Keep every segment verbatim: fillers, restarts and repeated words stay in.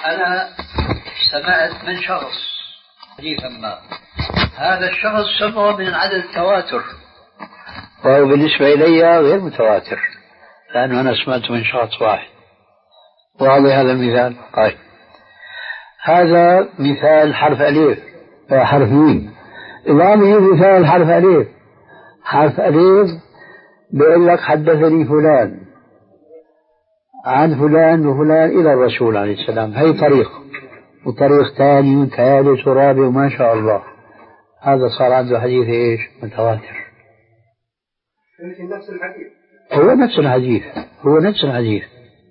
أنا سمعت من شخص حديثا ما، هذا الشخص سمعه من عدد التواتر، وهو بالنسبة إلي غير متواتر لأنه أنا سمعت من شخص واحد. واضح هذا المثال؟ طيب، هذا مثال حرف أليف، حرف ميم. إمامه مثال حرف أليف، حرف أليف بيقول لك حدثني فلان عن فلان وفلان إلى الرسول عليه السلام، هي طريق، وطريق ثاني وثالث ورابع وما شاء الله. هذا صار عنده حديث إيش؟ متواتر. نفس الحديث هو نفس الحديث هو نفس الحديث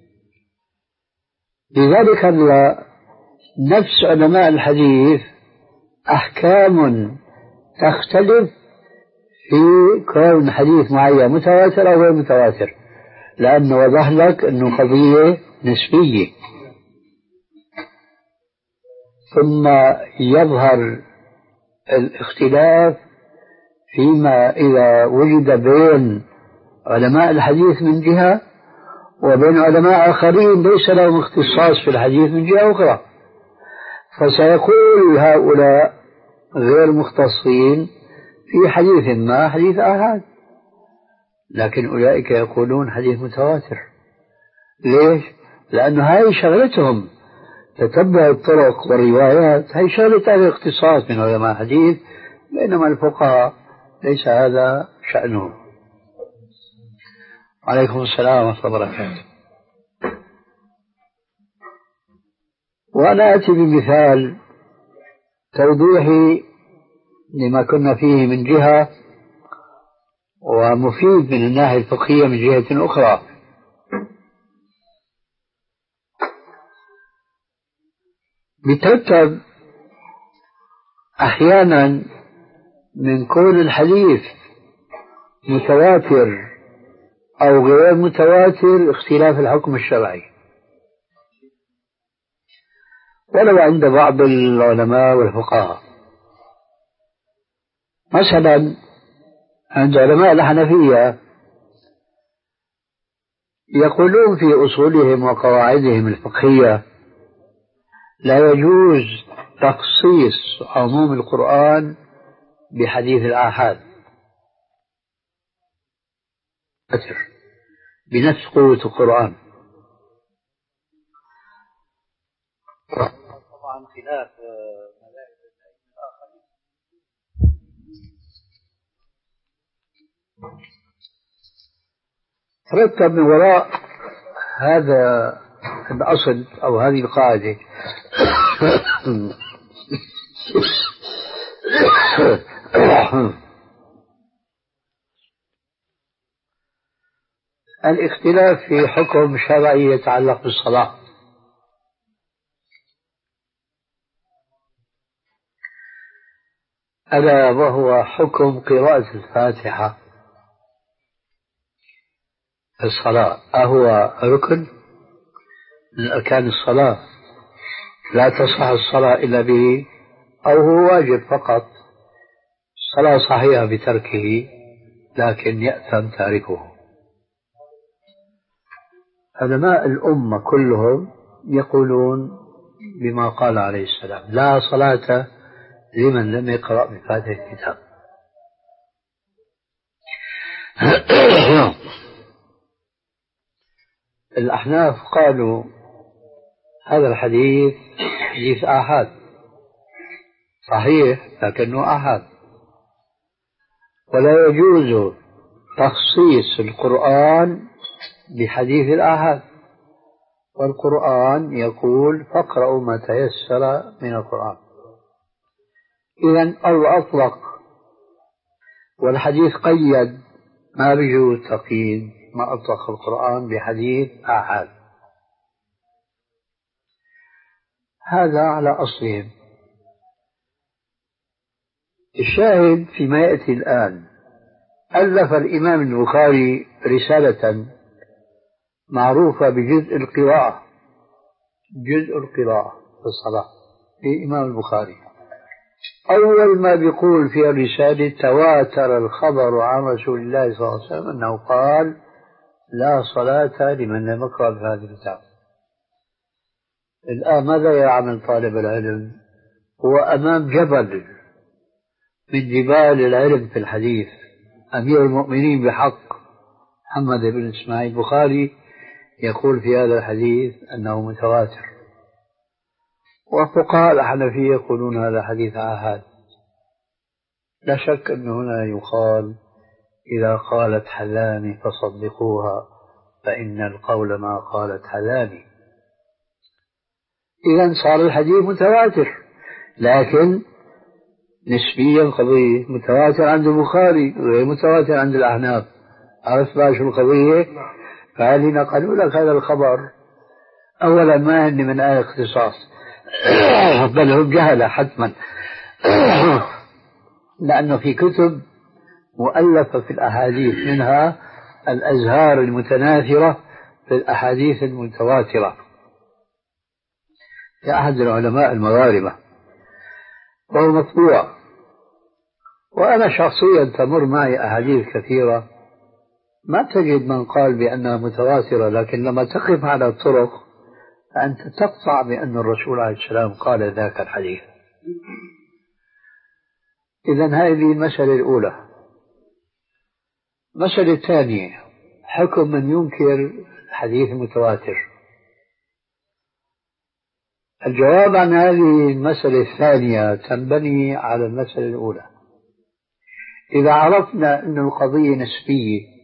لذلك نفس علماء الحديث أحكام تختلف في كون حديث معين متواتر أو غير متواتر، لأنه وضح لك أنه قضية نسبية. ثم يظهر الاختلاف فيما إذا وجد بين علماء الحديث من جهة وبين علماء آخرين ليس لهم اختصاص في الحديث من جهة أخرى، فسيقول هؤلاء غير مختصين في حديث ما حديث آحاد، لكن أولئك يقولون حديث متواتر. ليش؟ لأنه هاي شغلتهم، تتبع الطرق والروايات، هاي شغلة أهل الاختصاص من علماء الحديث، بينما الفقهاء ليس هذا شأنهم. عليكم السلام ورحمة الله وبركاته. وأنا أتي بمثال توضيحي لما كنا فيه من جهة، ومفيد من الناحية الفقهية من جهة أخرى. بيترتب أحيانا من كون الحديث متواتر أو غير متواتر اختلاف الحكم الشرعي، ولو عند بعض العلماء والفقهاء. مثلا عند علماء الحنفية يقولون في أصولهم وقواعدهم الفقهية لا يجوز تخصيص عموم القرآن بحديث الآحاد بنفس قوة القرآن. طبعا خلاف مذاهب الآخرين. ترتب من وراء هذا الأصل أو هذه القاعدة الاختلاف في حكم شرعي يتعلق بالصلاة. ألا وهو حكم قراءة الفاتحة في الصلاة، أهو ركن من أركان الصلاة لا تصح الصلاة إلا به، أو هو واجب فقط الصلاة صحيحة بتركه لكن يأثم تاركه؟ علماء الأمة كلهم يقولون بما قال عليه السلام: لا صلاة لمن لم يقرأ بفاتحة الكتاب. الأحناف قالوا هذا الحديث حديث آحاد صحيح لكنه آحاد، ولا يجوز تخصيص القرآن بحديث الآحاد، والقرآن يقول فاقرأوا ما تيسر من القرآن. إذن الله أطلق والحديث قيد، ما بيجوز تقييد ما أطلق القرآن بحديث آحاد. هذا على أصلهم. الشاهد فيما يأتي الآن، ألف الإمام البخاري رسالة معروفة بجزء القراءة، جزء القراءة في الصلاة في إمام البخاري. أول ما بيقول في الرسالة: تواتر الخبر عن رسول الله صلى الله عليه وسلم أنه قال: لا صلاة لمن لم يقرأ بهذا الكتاب. الآن ماذا يعمل طالب العلم؟ هو أمام جبل من جبال العلم في الحديث. أمير المؤمنين بحق محمد بن إسماعيل البخاري يقول في هذا الحديث أنه متواتر، وفقهاء الحنفية يقولون هذا حديث آحاد. لا شك أن هنا يقال إذا قالت حذامي فصدقوها فإن القول ما قالت حذامي. إذا صار الحديث متواتر، لكن نسبيا قضية متواتر عند البخاري غير متواتر عند الأحناف. عرفت بقى شو القضية؟ فهل نقلوا لك هذا الخبر أولا ما هن من أهل اختصاص بل هم جهلة حتما لأنه في كتب مؤلفة في الأحاديث منها الأزهار المتناثرة في الأحاديث المتواترة لأحد العلماء المغاربة وهو مطبوع. وأنا شخصيا تمر معي أحاديث كثيرة ما تجد من قال بأنها متواترة، لكن لما تقف على الطرق فأنت تقطع بأن الرسول عليه السلام قال ذاك الحديث. إذن هذه المسألة الأولى. المسألة الثانية حكم من ينكر الحديث المتواتر. الجواب عن هذه المسألة الثانية تنبني على المسألة الأولى. إذا عرفنا أن القضية نسبية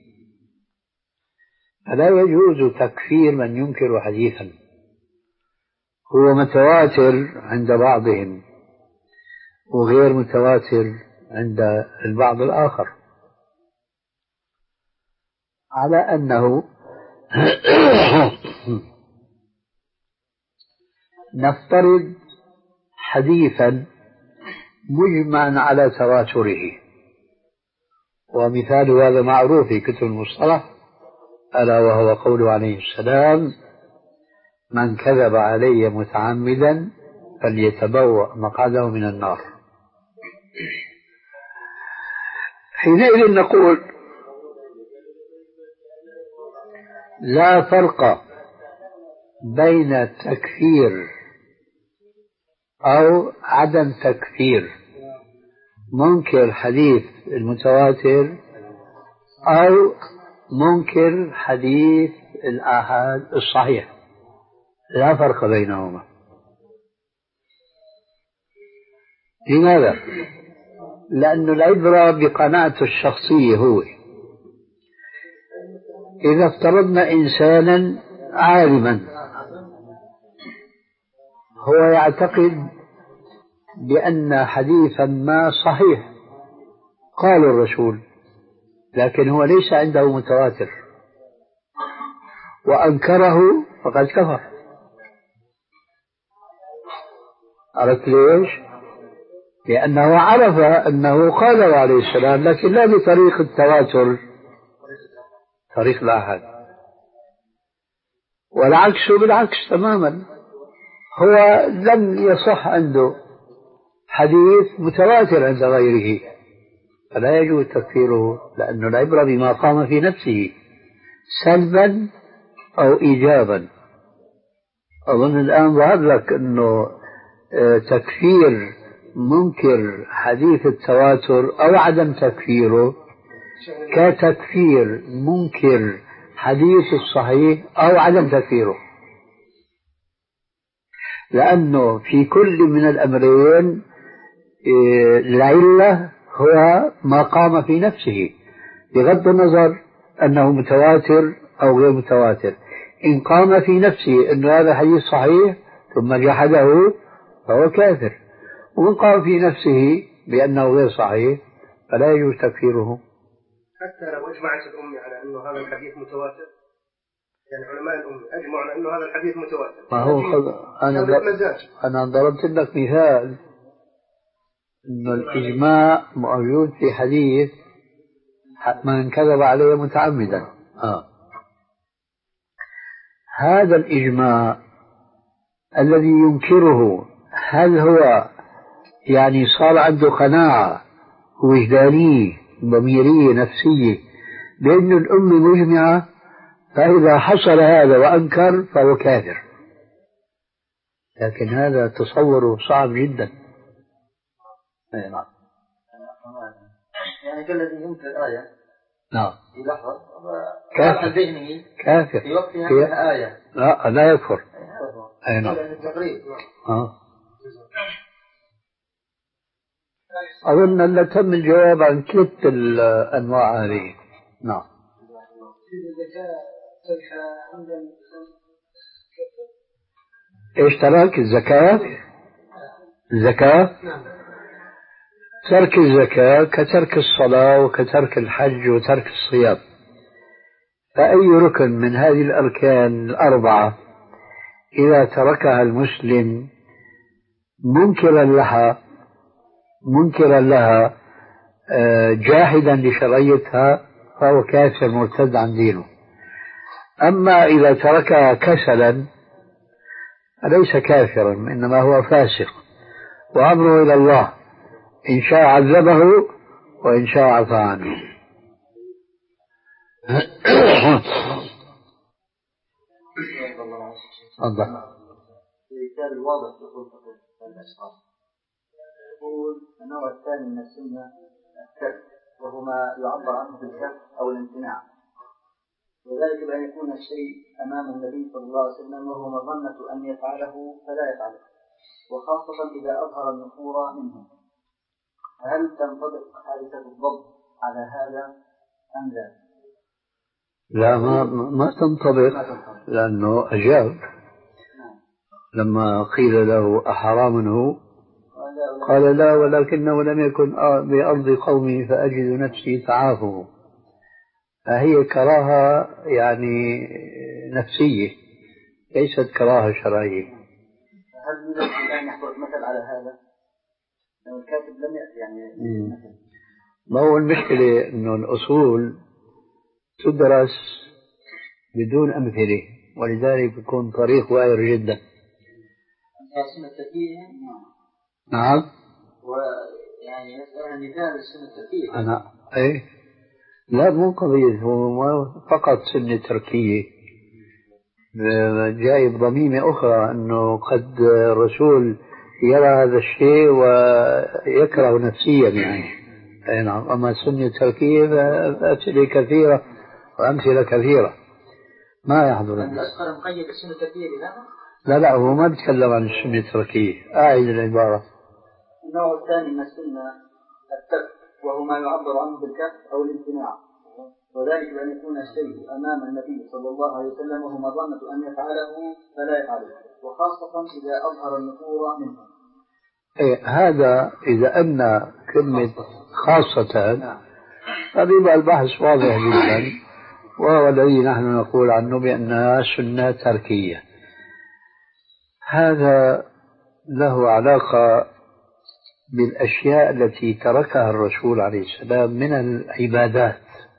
فلا يجوز تكفير من ينكر حديثا هو متواتر عند بعضهم وغير متواتر عند البعض الآخر، على أنه نفترض حديثا مجمعا على تواتره، ومثال هذا معروف في كتب المصطلح ألا وهو قوله عليه السلام من كذب علي متعمدا فليتبوأ مقعده من النار. حينئذ نقول لا فرق بين تكفير أو عدم تكفير منكر حديث المتواتر أو منكر حديث الآحاد الصحيح، لا فرق بينهما. لماذا؟ لأن العبرة بقناعته الشخصية. هو إذا افترضنا إنسانا عالما هو يعتقد بأن حديثا ما صحيح قال الرسول، لكن هو ليس عنده متواتر وأنكره فقد كفر. عرفت ليش؟ لأنه عرف أنه قال عليه السلام لكن لا بطريق التواتر، طريق الآحاد. والعكس بالعكس تماما، هو لم يصح عنده حديث متواتر عند غيره فلا يجوز تكفيره، لأن العبرة بما قام في نفسه سلبا أو إيجابا. أظن الآن ظهر لك أنه تكفير منكر حديث التواتر أو عدم تكفيره كتكفير منكر حديث الصحيح أو عدم تكفيره، لأنه في كل من الأمرين العلة هو ما قام في نفسه بغض النظر أنه متواتر أو غير متواتر. إن قام في نفسه أن هذا حديث صحيح ثم جحده فهو كافر، وإن قام في نفسه بأنه غير صحيح فلا يجوز تكفيره. حتى لو أجمعت الأمة على أنه هذا الحديث متواتر، يعني علماء الأمة أجمعوا على أنه هذا الحديث متواتر، ما هو خذ... أنا, ضرب... أنا ضربت لك مثال أن الإجماع موجود في حديث من كذب عليه متعمدا. آه. هذا الإجماع الذي ينكره هل هو يعني صار عنده قناعة وجدانية ضميرية نفسية بأن الأمة مجمعة؟ فإذا حصل هذا وأنكر فهو كافر. لكن هذا تصوره صعب جدا. أي نعم. يعني كالذي ينكر آية نعم في لحظة كافر ذهنه كافر في وقتها في... آية لا لا يكفر. أي نعم. التقريب. آه. أظن أن تم الجواب عن كل الأنواع هذه. نعم. إيش ترك الزكاة؟ الزكاة ترك الزكاة كترك الصلاة وكترك الحج وترك الصيام. فأي ركن من هذه الأركان الأربعة إذا تركها المسلم منكرا لها منكرا لها جاحدا لشرعيتها فهو كافر مرتد عن دينه. أما إذا تركها كسلا فليس كافرا إنما هو فاسق وأمره إلى الله، إن شاء عذبه وإن شاء عفى عنه. تفضل. الكتاب الواضح يقول الأشخاص يقول النوع الثاني من السنة الترك وهو ما يعبر عنه بالكف أو الامتناع، وذلك بأن يكون الشيء أمام النبي صلى الله عليه وسلم وهو مظنة أن يفعله فلا يفعله، وخاصة إذا أظهر النفور منه. هل تنطبق حادثة الضبط على هذا أم لا؟ لا ما ما تنطبق لأنه أجاب لما قيل له أحرام هو قال لا ولكنه لم يكن بأرض قومي فأجد نفسي تعافه. فهي كراهة يعني نفسية ليست كراهة شرعية. هل يوجد الآن يحضر مثل على هذا؟ لو الكاتب لم يأتي يعني ما هو المشكلة إنه الأصول تدرس بدون أمثلة ولذلك يكون طريق وائر جدا. السنة التكية نعم. ويعني يسأل مثال السنة التكية. أنا إيه لا مو قضية هو فقط سنة تركية، جايب ضميمة أخرى أنه قد الرسول يرى هذا الشيء ويكره نفسيا يعني. أي نعم. أما سنة تركية فأمثلة كثيرة وأمثلة كثيرة ما يحضر. الأصغر مقيد السنة التركية بهذا؟ لا لا هو ما بيتكلم عن السنة التركية. أعيد العبارة. النوع الثاني من السنة الترك وهو ما يعبر عنه بالكف أو الامتناع، وذلك بأن يكون الشيء أمام النبي صلى الله عليه وسلم وهو مظنة أن يفعله فلا يفعله، وخاصة إذا أظهر النفور منه. إيه هذا إذا أن كلمة خاصة فبيبقى البحث واضح جدا، وهو الذي نحن نقول عنه بأنها سنة تركية. هذا له علاقة بالأشياء التي تركها الرسول عليه السلام من العبادات،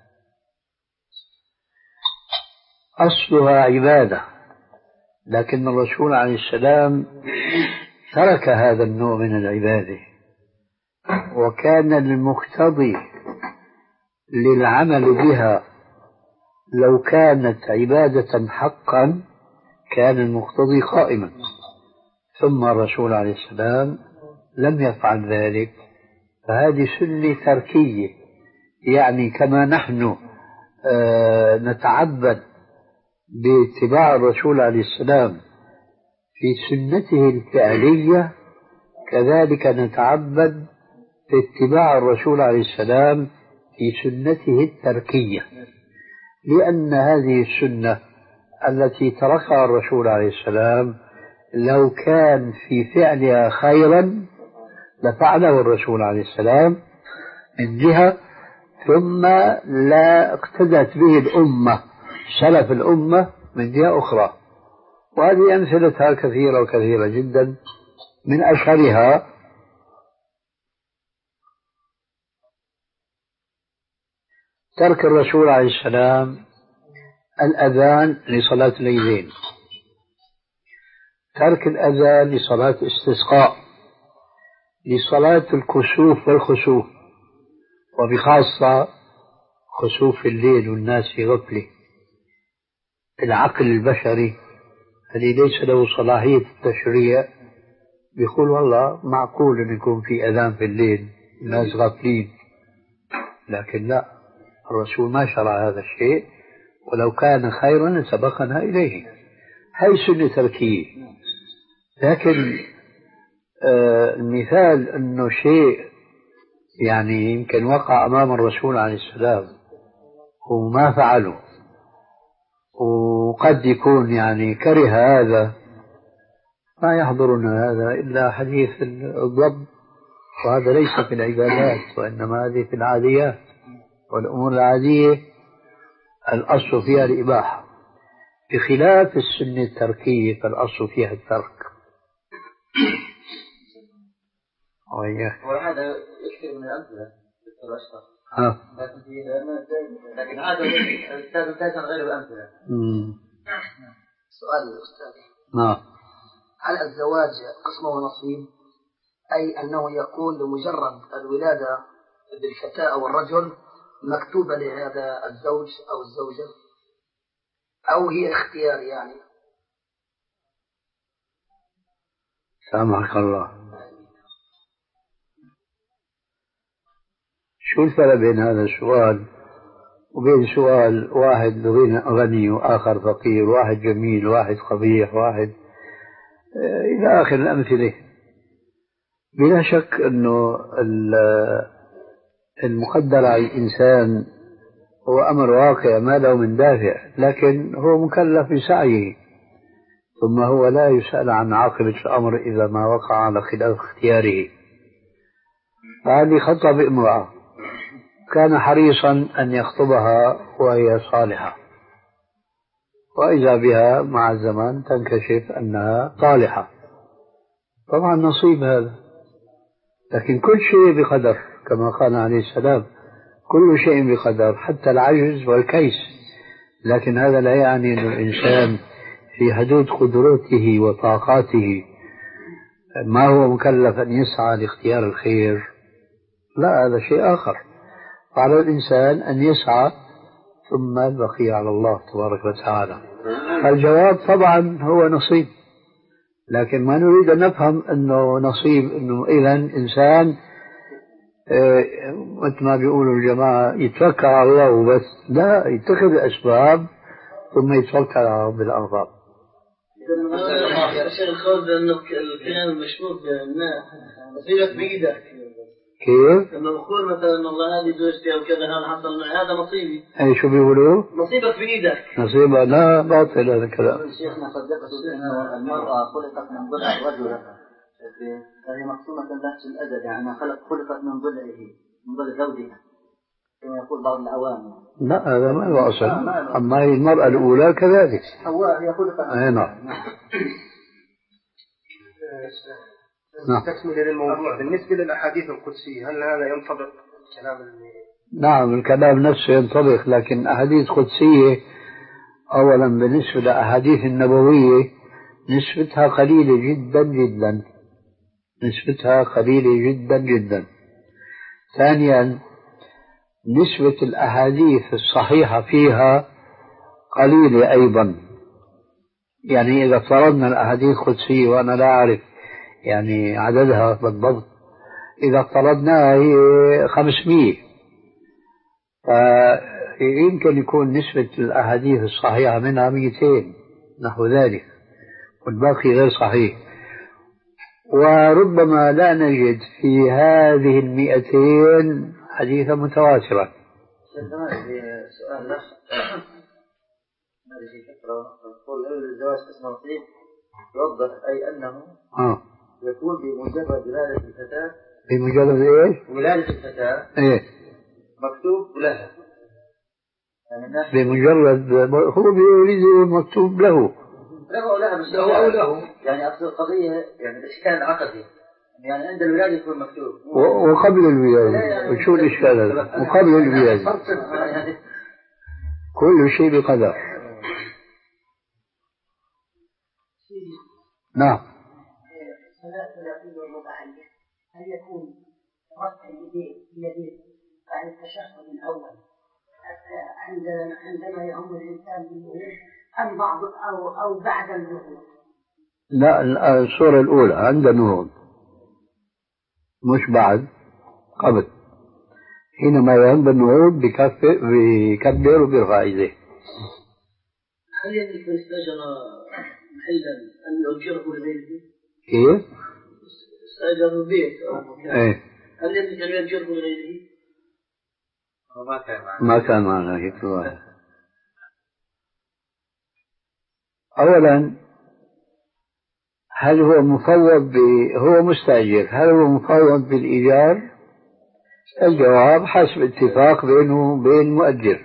أصلها عبادة، لكن الرسول عليه السلام ترك هذا النوع من العبادة، وكان المقتضي للعمل بها لو كانت عبادة حقا كان المقتضي قائما، ثم الرسول عليه السلام لم يفعل ذلك، فهذه سنة تركية. يعني كما نحن آه نتعبد باتباع الرسول عليه السلام في سنته الفعلية، كذلك نتعبد باتباع الرسول عليه السلام في سنته التركية، لأن هذه السنة التي تركها الرسول عليه السلام لو كان في فعلها خيرا لفعله الرسول عليه السلام من جهة، ثم لا اقتدت به الأمة سلف الأمة من جهة أخرى. وهذه أمثلتها كثيرة وكثيرة جدا، من أشهرها ترك الرسول عليه السلام الأذان لصلاة العيدين، ترك الأذان لصلاة استسقاء، لصلاة الكسوف والخسوف، وبخاصة خسوف الليل والناس في غفلة. العقل البشري الذي ليس له صلاحية التشريع بيقول والله معقول أن يكون في أذان في الليل الناس غافلين، لكن لا، الرسول ما شرع هذا الشيء، ولو كان خيرا لسبقنا إليه. هي سنة تركية. لكن آه المثال أنه شيء يعني يمكن وقع أمام الرسول عليه السلام وما فعله، وقد يكون يعني كره هذا، ما يحضرنا هذا إلا حديث الضب، وهذا ليس في العبادات وإنما هذه في العاديات، والأمور العادية الأصل فيها الإباحة، بخلاف السنة التركية فالأصل فيها الترك. وهذا يكثر من الأمثلة في الأشخاص، لكن لكن هذا الأستاذ تاجر غير الأمثلة. سؤال الأستاذ، نعم، هل الزواج قسمه ونصيب، أي أنه يكون لمجرد الولادة بالفتاة أو الرجل مكتوبة لهذا الزوج أو الزوجة، أو هي اختيار يعني؟ سامحك الله، شو الفرق بين هذا السؤال وبين سؤال واحد غني وآخر فقير، واحد جميل واحد قبيح، واحد إلى آخر الأمثلة؟ بلا شك أنه المقدر على الإنسان هو أمر واقع ما له من دافع، لكن هو مكلف بسعيه، ثم هو لا يسأل عن عاقبة الأمر إذا ما وقع على خلاف اختياره. هذه خطب امرأة كان حريصا أن يخطبها وهي صالحة، وإذا بها مع الزمان تنكشف أنها طالحة، طبعا نصيب هذا، لكن كل شيء بقدر كما قال عليه السلام، كل شيء بقدر حتى العجز والكيس، لكن هذا لا يعني أن الإنسان في حدود قدرته وطاقاته ما هو مكلف أن يسعى لاختيار الخير، لا، هذا شيء آخر. على الإنسان أن يسعى، ثم البقي على الله تبارك وتعالى. الجواب طبعا هو نصيب، لكن ما نريد أن نفهم أنه نصيب أنه إذا إنسان مثل ما بيقولوا الجماعة يتوكل على الله وبس، لا، يتخذ الأسباب ثم يتوكل على رب الأرباب. الشيخ الخوف أنه الكلام المشهور بالماء نصيبك بإيدك، كيف؟ لما بقول مثلا الله هذه زوجتي أو كذا هذا حصل معي هذا نصيبي. أي شو بيقولوا؟ نصيبك بإيدك. نصيبك؟ لا، باطل هذا الكلام. شيخنا صدقت أن المرأة خلقت من ضلع الرجل، فهي مقسومة له في الأزل، يعني خلق خلقت من ضلعه من ضلع زوجها كما يقول بعض العوام. لا، هذا ما هو أصل، أما هي المرأة الأولى كذلك. حواء هي خلقت. أي نعم. نعم. تكمل للموضوع بالنسبة للأحاديث القدسية، هل هذا ينطبق كلام اللي... نعم، الكلام نفسه ينطبق، لكن أحاديث قدسية أولا بالنسبة للأحاديث النبوية نسبتها قليلة جدا جدا، نسبتها قليلة جدا جدا. ثانيا نسبة الأحاديث الصحيحة فيها قليلة أيضا، يعني إذا افترضنا الأحاديث القدسية وأنا لا أعرف يعني عددها بالضبط، إذا افترضناها هي خمسمية، فيمكن يكون نسبة الأحاديث الصحيحة منها مئتين نحو ذلك، والباقي غير صحيح، وربما لا نجد في هذه المئتين حديثا متواترا. سؤال لك، هذه فكرة نقول الزواج اسمه نصيب، يوضح أي أنه آه. يكون بمجرد ولادة الفتاة، بمجرد إيش؟ ولادة الفتاة إيه؟ مكتوب لها، يعني بمجرد هو بيريد مكتوب له له أو لها، مش له أو له، يعني أصل القضية يعني الإشكال العقدي، يعني عند الولادة يكون مكتوب وقبل الولادة، وشو الإشكال هذا؟ وقبل الولادة كل شيء بقدر. نعم. صلاة اليقين والمتعلق هل يكون رفع اليدين بيدين بعد التشهد الأول حتى عندما عندما يهم الإنسان بالوضوء، أم بعض أو أو بعد النهوض؟ لا، الصورة الأولى عند النهوض، مش بعد، قبل. حينما يهم بالنهوض بكفر بيكبر وبيرفع يديه. هل يملك من استأجر محلا أن يؤجره لغيره؟ كيف؟ استأجر بيت أو مكان. إيه؟ هل يملك أن يؤجره لغيره؟ ما كان معنا ما كان معنا هيك واحد. أولا، هل هو مفوض ب... هو مستأجر، هل هو مفوض بالإيجار؟ الجواب حسب اتفاق بينه وبين المؤجر.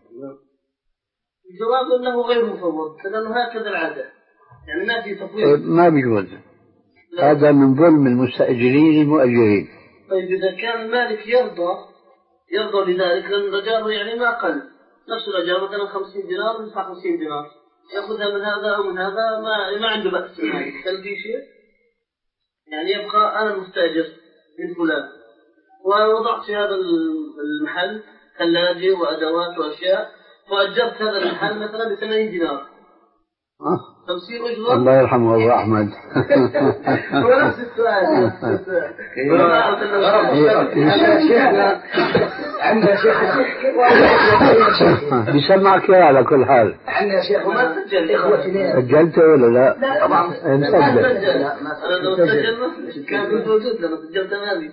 الجواب أنه غير مفوض، لأنه هكذا العادة، يعني ما في تفويض. ما بيجوز، هذا من ظلم المستأجرين المؤجرين. طيب إذا كان المالك يرضى يرضى بذلك، لأن الأجار يعني ما قل، نفس الأجار مثلا خمسين دينار يدفع خمسين دينار، يأخذها من هذا أو من هذا، ما ما عنده بأس المالك. هل في شيء؟ يعني يبقى أنا مستأجر من فلان، ووضعت في هذا المحل ثلاجة وأدوات وأشياء، وأجرت هذا المحل مثلا بثمانين دينار. خمسين أجرة. الله يرحمه أبو أحمد. هو نفس السؤال. عندنا شيخ بيسمعك يا على كل حال. عندنا شيخ وما سجل إخوتنا. سجلته ولا لا؟ لا طبعا مسجل. أنا لو سجل كان كنت موجود لما سجلت هذه.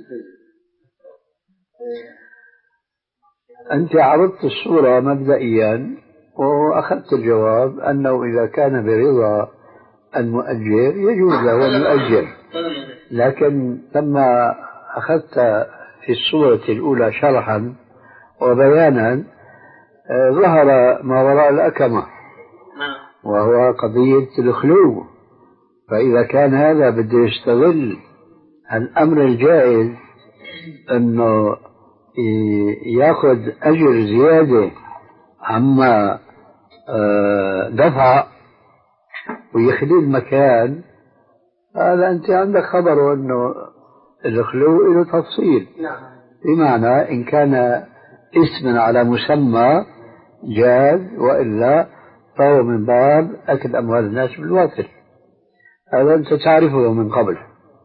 أنت عرضت الصورة مبدئيا وأخذت الجواب أنه إذا كان برضا المؤجر يجوز له أن يؤجر، لكن لما أخذت في الصورة الأولى شرحا وبيانا ظهر ما وراء الأكمة، وهو قضية الخلو. فإذا كان هذا بده يستغل الأمر الجائز أنه يأخذ أجر زيادة عما دفع ويخلي المكان، هذا أنت عندك خبر أنه الخلو له تفصيل. بمعنى إن كان اسما على مسمى جاز، وإلا فهو من باب أكل أموال الناس بالباطل. هذا أنت تعرفه من قبل.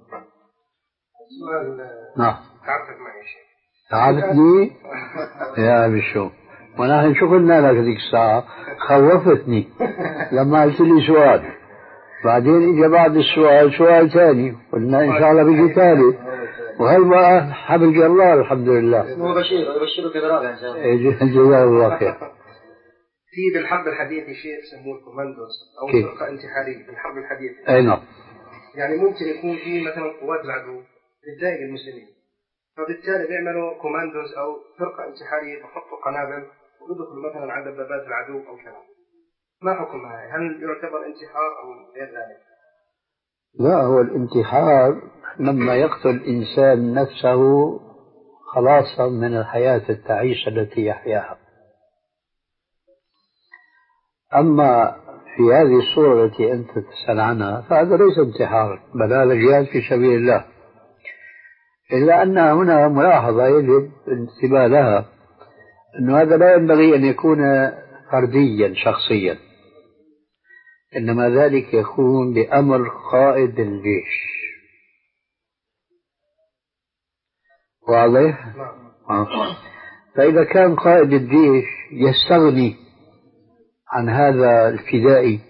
نعم. تعرفت معي شيء؟ تعرفني يا بشو، ونحن شو قلنا لك هذيك الساعة؟ خوفتني لما قلت لي سؤال، بعدين اجى بعد السؤال سؤال ثاني، قلنا ان شاء الله بيجي ثالث، وهي بقى حبل الله الحمد لله. اسمه بشير، يبشرك برابع ان شاء الله. جزاه الله خير. في بالحرب الحديثة شيء يسموه الكوماندوز او فرقة انتحارية في الحرب الحديثة. اي نعم. يعني ممكن يكون في مثلا قوات العدو بتضايق المسلمين، فبالتالي بيعملوا كوماندوز او فرقة انتحارية، بحطوا قنابل ويدخلوا مثلا على دبابات العدو او كذا. ما حكم هاي؟ هل يعتبر انتحار او غير ذلك؟ لا، هو الانتحار لما يقتل الإنسان نفسه خلاصا من الحياة التعيسة التي يحياها. أما في هذه الصورة التي أنت تسأل عنها فهذا ليس انتحار، بل هذا جهاد في سبيل الله. إلا أن هنا ملاحظة يجب الانتباه لها، أن هذا لا ينبغي أن يكون فرديا شخصيا، إنما ذلك يكون بأمر قائد الجيش. واضح؟ فإذا كان قائد الجيش يستغني عن هذا الفدائي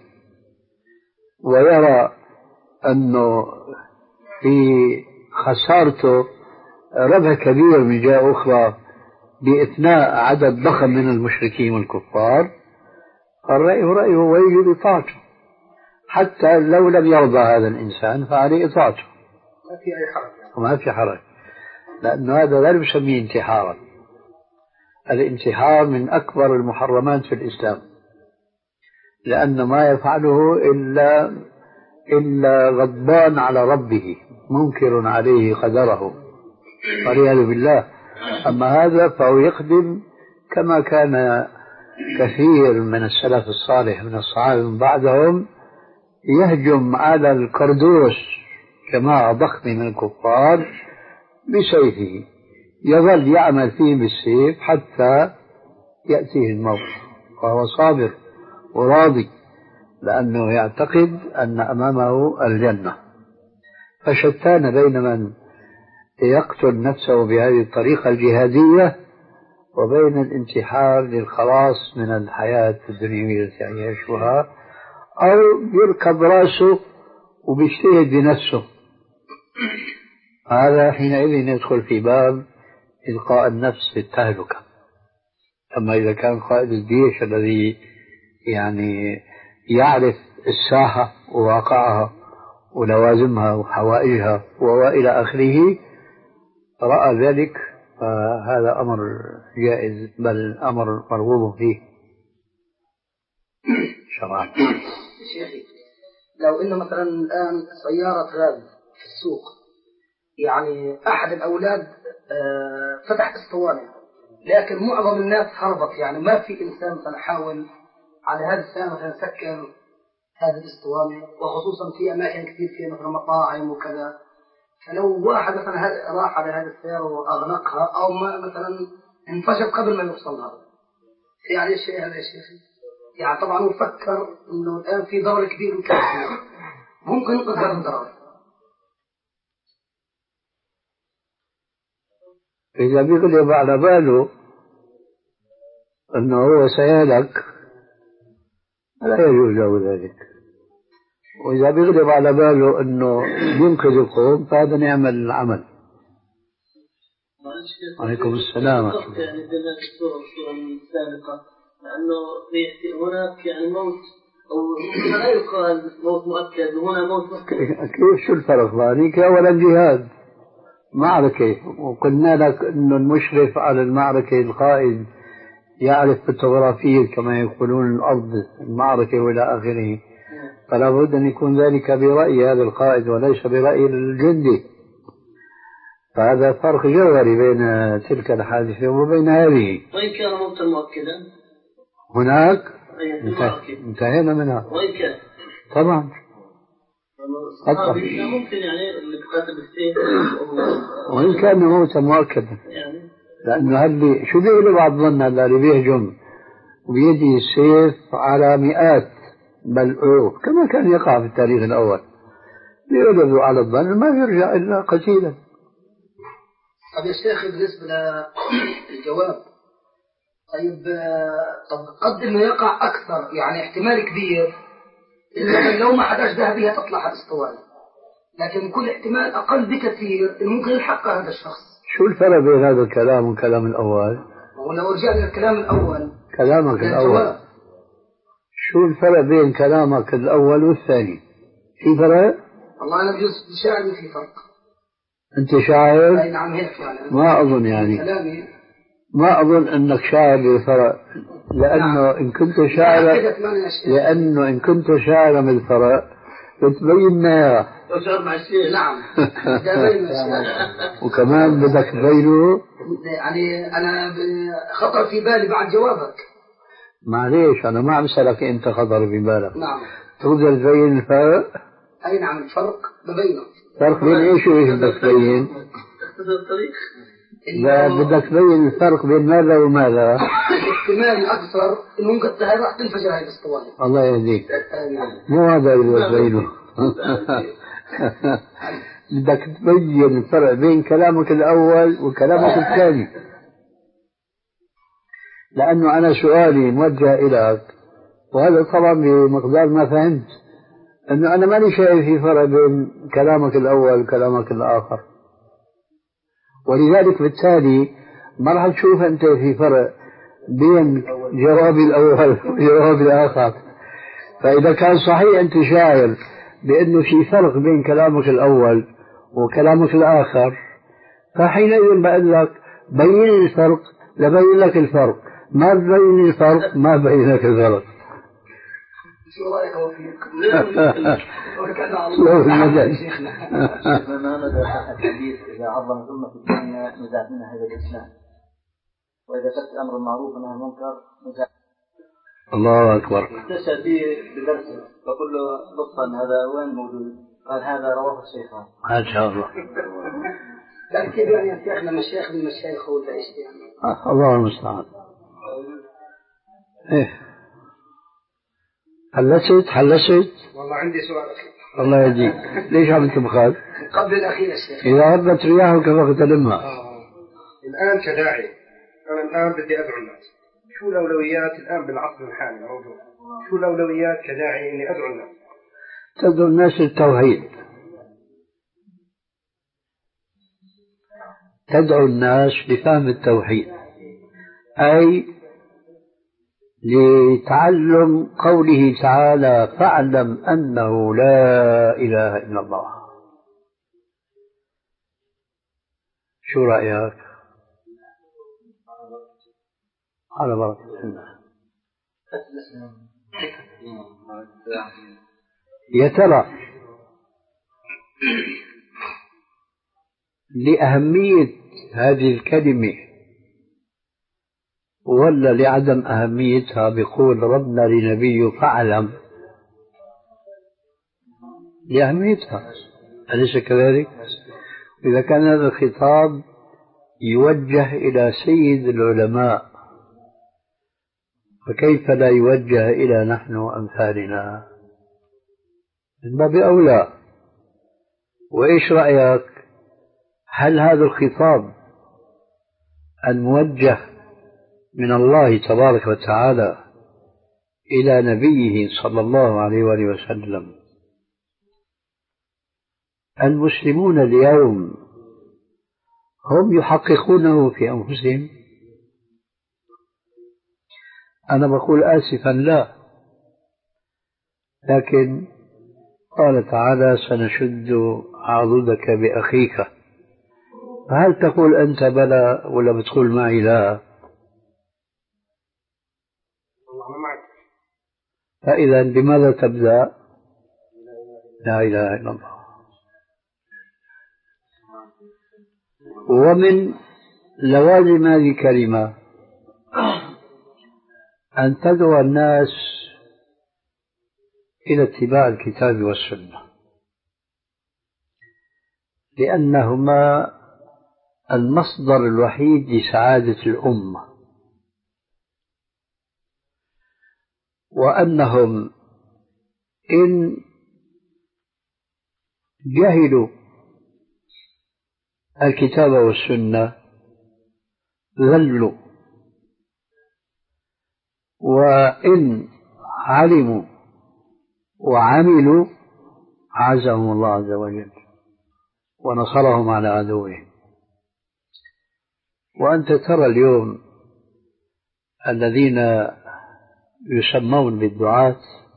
ويرى أنه في خسارته ربح كبير من جهة أخرى بإثناء عدد ضخم من المشركين والكفار، الرأي رأيه ويجب إطاعته، حتى لو لم يرضى هذا الإنسان فعليه إطاعته، ما في أي حرج. وما في حرج، لأن هذا لا نسميه انتحارا. الانتحار من أكبر المحرمات في الإسلام، لأن ما يفعله إلا إلا غضبان على ربه منكر عليه قدره والعياذ بالله. أما هذا فهو يخدم كما كان كثير من السلف الصالح من الصحابة من بعدهم يهجم على الكردوس جماعة ضخمة من الكفار بسيفه، يظل يعمل فيه بالسيف حتى يأتيه الموت وهو صابر وراضي، لأنه يعتقد أن أمامه الجنة. فشتان بين من يقتل نفسه بهذه الطريقة الجهادية وبين الانتحار للخلاص من الحياة الدنيوية التي يعيشها، أو يركب رأسه وبيجتهد بنفسه. هذا حينئذ يدخل في باب إلقاء النفس في التهلكة. أما إذا كان قائد الجيش الذي يعني يعرف الساحة وواقعها ولوازمها وحوائجها وإلى آخره رأى ذلك، فهذا أمر جائز، بل أمر مرغوب فيه شرعا. شيخي، لو إن مثلا الآن سيارة غاز في السوق، يعني أحد الأولاد فتح اسطوانة، لكن معظم الناس هربت، يعني ما في إنسان مثلا حاول على هذه السيارة مثلا سكر هذه الاسطوانة، وخصوصا في أماكن كثير فيها مثلا مطاعم وكذا. فلو واحد مثلا راح على هذه السيارة وأغلقها، أو ما مثلا انفجر قبل ما يوصلها، يعني الشيء هذا يا شيخ، يعني طبعا هو فكر إنه الآن في ضرر كبير وكبير، ممكن ينقذ هذا الضرر. إذا بيغلب على باله أنه هو سيهلك لا يجوز له ذلك، وإذا بيغلب على باله أنه ينقذ القوم فهذا نعمل العمل. عليكم السلام. يعني دلنا في الصورة الصورة السابقة، لأنه هناك يعني موت أو لا يقال موت مؤكد وهنا موت مؤكد. كيف شو الفرق؟ ذلك أولا جهاد معركة، وقلنا لك أنه المشرف على المعركة القائد يعرف التوغرافية كما يقولون الأرض المعركة وإلى آخره، فلا بد أن يكون ذلك برأي هذا القائد وليس برأي الجندي. فهذا فرق جوهري بين تلك الحادثة وبين هذه. وإن كان موتا مؤكدا هناك انتهينا منها. وإن كان طبعا ممكن يعني اللي قاتل بالسيف وإن كان موتا مؤكدا يعني، لأنه هل شو بيقولوا بعض ظن هذا اللي بيهجم وبيدي السيف على مئات بل ألوف كما كان يقع في التاريخ الأول، بيقولوا على الظن ما يرجع إلا قتيلا. طيب يا شيخ، بالنسبة للجواب، طيب طب قد إنه يقع أكثر، يعني احتمال كبير إنه لو ما حداش ذهبية تطلع على الاسطوانة، لكن كل احتمال أقل بكثير إنه ممكن يلحق هذا الشخص. شو الفرق بين هذا الكلام والكلام الأول؟ ولو رجعنا للكلام الأول، كلامك الأول، شو الفرق بين كلامك الأول والثاني؟ في فرق؟ والله أنا بجوز شاعر في فرق. أنت شاعر؟ أي نعم هيك يعني. ما أظن يعني كلامي ما أظن أنك شاعر بالفرق، لأنه نعم. إن كنت شاعر لأنه إن كنت شاعر بالفرق بتبين ما مع الشيء. نعم. وكمان بدك تبينه. يعني أنا خطر في بالي بعد جوابك. معليش أنا ما عم أسألك أنت خطر في بالك. نعم. تقدر تبين الفرق؟ أي نعم الفرق ببينه. فرق بين إيش وإيش بدك تبين؟ لا بدك تبين الفرق بين ماذا وماذا؟ الاحتمال الأكثر إنه ممكن راح تنفجر هاي الاسطوانة. الله يهديك. مو هذا اللي بدك تبينه. بدك تبين الفرق بين كلامك الأول وكلامك الثاني، لأنه أنا سؤالي موجه إليك، وهذا طبعا بمقدار ما فهمت أنه أنا ماني شايف في فرق بين كلامك الأول وكلامك الآخر، ولذلك بالتالي ما راح تشوف أنت في فرق بين جوابي الأول وجوابي الآخر. فإذا كان صحيح أنت شاعر بأنه في فرق بين كلامك الأول وكلامك الآخر، فحينئذ بقول لك بين الفرق لبين لك الفرق، ما بين الفرق ما بين لك الفرق. شو رأيك وفيك؟ ما مدى صحة الحديث إذا عظم الأمة في الدنيا نزعت منها هذا الإسلام، وإذا ترك الأمر المعروف ونهى المنكر نزعت. الله أكبر. اكتشف فيه بدرسه فقل له لطفا هذا وين موجود؟ قال هذا رواه الشيخان. ما شاء الله. لكن كيف يعني يا شيخنا مشايخ من مشايخ ولا إيش يعني؟ الله المستعان. إيه حلست حلست والله عندي سؤال أخير. الله يهديك. ليش عم تبخل؟ قبل الأخير الشيخ. إذا هبت رياحك فقد تلمها. آه. الآن كداعي أنا الآن بدي أدعو الناس، شو الأولويات الآن بالعصر الحالي موجود؟ شو الأولويات كداعي إني أدعو الناس؟ تدعو الناس للتوحيد، تدعو الناس لفهم التوحيد، أي لتعلم قوله تعالى فاعلم أنه لا إله إلا الله. شو رأيك؟ على بركة الله. يا ترى لأهمية هذه الكلمة ولا لعدم أهميتها بيقول ربنا لنبيه فاعلم؟ لأهميتها، أليس كذلك؟ إذا كان هذا الخطاب يوجه إلى سيد العلماء فكيف لا يوجه إلى نحن أمثالنا؟ من باب أولى. وإيش رأيك؟ هل هذا الخطاب الموجه من الله تبارك وتعالى إلى نبيه صلى الله عليه وآله وسلم المسلمون اليوم هم يحققونه في أنفسهم؟ أنا بقول آسفا لا، لكن قال تعالى سنشد عضدك بأخيك، فهل تقول أنت بلى ولا بتقول معي لا؟ فإذا بماذا تبدأ؟ لا إله إلا الله. ومن لوازم هذه الكلمة أن تدعو الناس إلى اتباع الكتاب والسنة، لأنهما المصدر الوحيد لسعادة الأمة، وأنهم إن جهلوا الكتاب والسنة ذلوا، وإن علموا وعملوا عزهم الله عز وجل ونصرهم على عدوهم. وأنت ترى اليوم الذين يسمون بالدعاة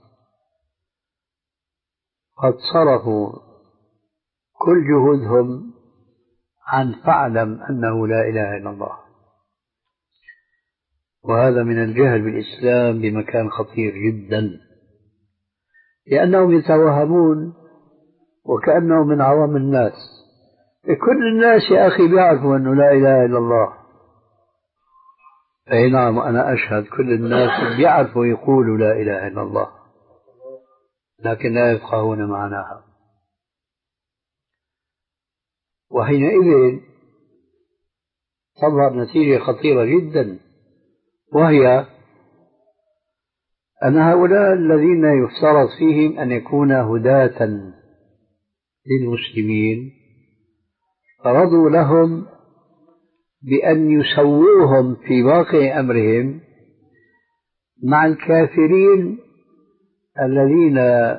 قد صرفوا كل جهودهم عن فاعلم أنه لا إله إلا الله، وهذا من الجهل بالإسلام بمكان خطير جدا، لأنهم يتوهمون وكأنهم من عوام الناس. كل الناس يا أخي بيعرفوا أنه لا إله إلا الله. أي نعم، أنا أشهد كل الناس بيعرفوا يقولوا لا إله إلا الله، لكن لا يفقهون معناها. وحينئذ تظهر نتيجة خطيرة جدا، وهي أن هؤلاء الذين يفترض فيهم أن يكون هداة للمسلمين رضوا لهم بأن يسووهم في واقع أمرهم مع الكافرين الذين